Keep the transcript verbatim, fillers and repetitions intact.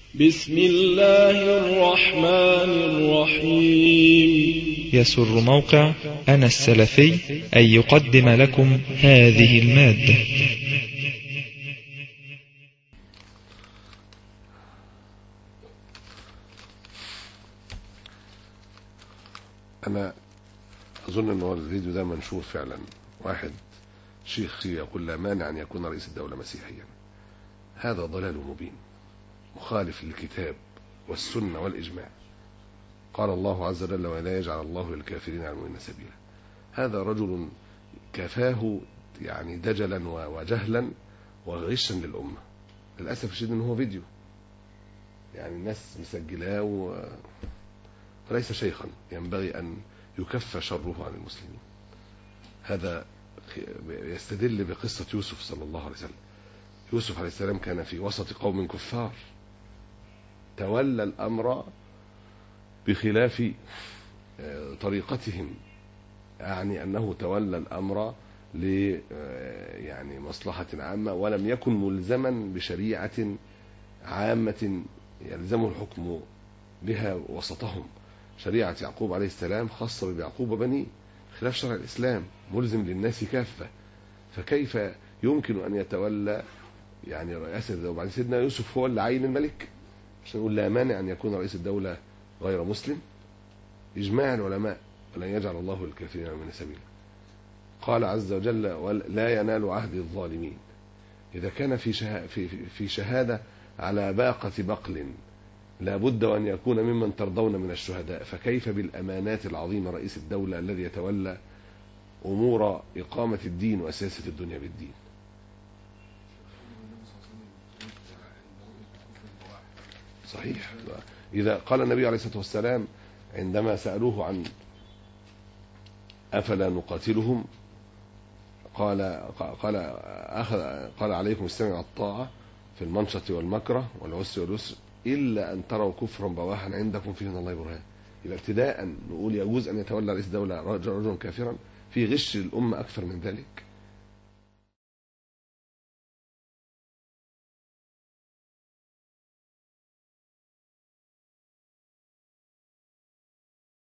بسم الله الرحمن الرحيم. يسر موقع أنا السلفي أن يقدم لكم هذه المادة. أنا أظن أن الفيديو ده منشور فعلا. واحد شيخ يقول لا مانع أن يكون رئيس الدولة مسيحيا. هذا ضلال مبين مخالف للكتاب والسنة والإجماع. قال الله عز وجل ولا يجعل الله للكافرين على المؤمنين سبيلا. هذا رجل كفاه يعني دجلا وجهلا وغشا للأمة. للأسف الشديد أنه هو فيديو يعني الناس مسجلاه و... وليس شيخا ينبغي أن يكف شره عن المسلمين. هذا يستدل بقصة يوسف صلى الله عليه وسلم. يوسف عليه السلام كان في وسط قوم كفار، تولى الأمر بخلاف طريقتهم، يعني أنه تولى الأمر ل يعني مصلحة عامة، ولم يكن ملزما بشريعة عامة يلزمه الحكم بها وسطهم. شريعة يعقوب عليه السلام خاصة بيعقوب وبنيه خلاف شرع الإسلام ملزم للناس كافة. فكيف يمكن أن يتولى يعني رئاسة الدولة؟ وبعدين سيدنا يوسف هو اللي عين الملك عشان يقول لا مانع أن يكون رئيس الدولة غير مسلم. إجماع العلماء ولن يجعل الله الكافرين من سبيلا. قال عز وجل لا ينال عهد الظالمين. إذا كان في في في شهادة على باقة بقل لا بد أن يكون ممن ترضون من الشهداء، فكيف بالأمانات العظيمة رئيس الدولة الذي يتولى أمور إقامة الدين وأساسة الدنيا بالدين؟ صحيح. إذا قال النبي عليه الصلاة والسلام عندما سألوه عن أفلا نقاتلهم قال قال أخذ قال عليكم السمع والطاعة في المنشط والمكره والعسر واليسر إلا أن تروا كفرا بواحا عندكم فيه من الله برهان. يبقى ابتداء نقول يجوز أن يتولى رئيس دولة رجلا كافرا في غش الأمة أكثر من ذلك.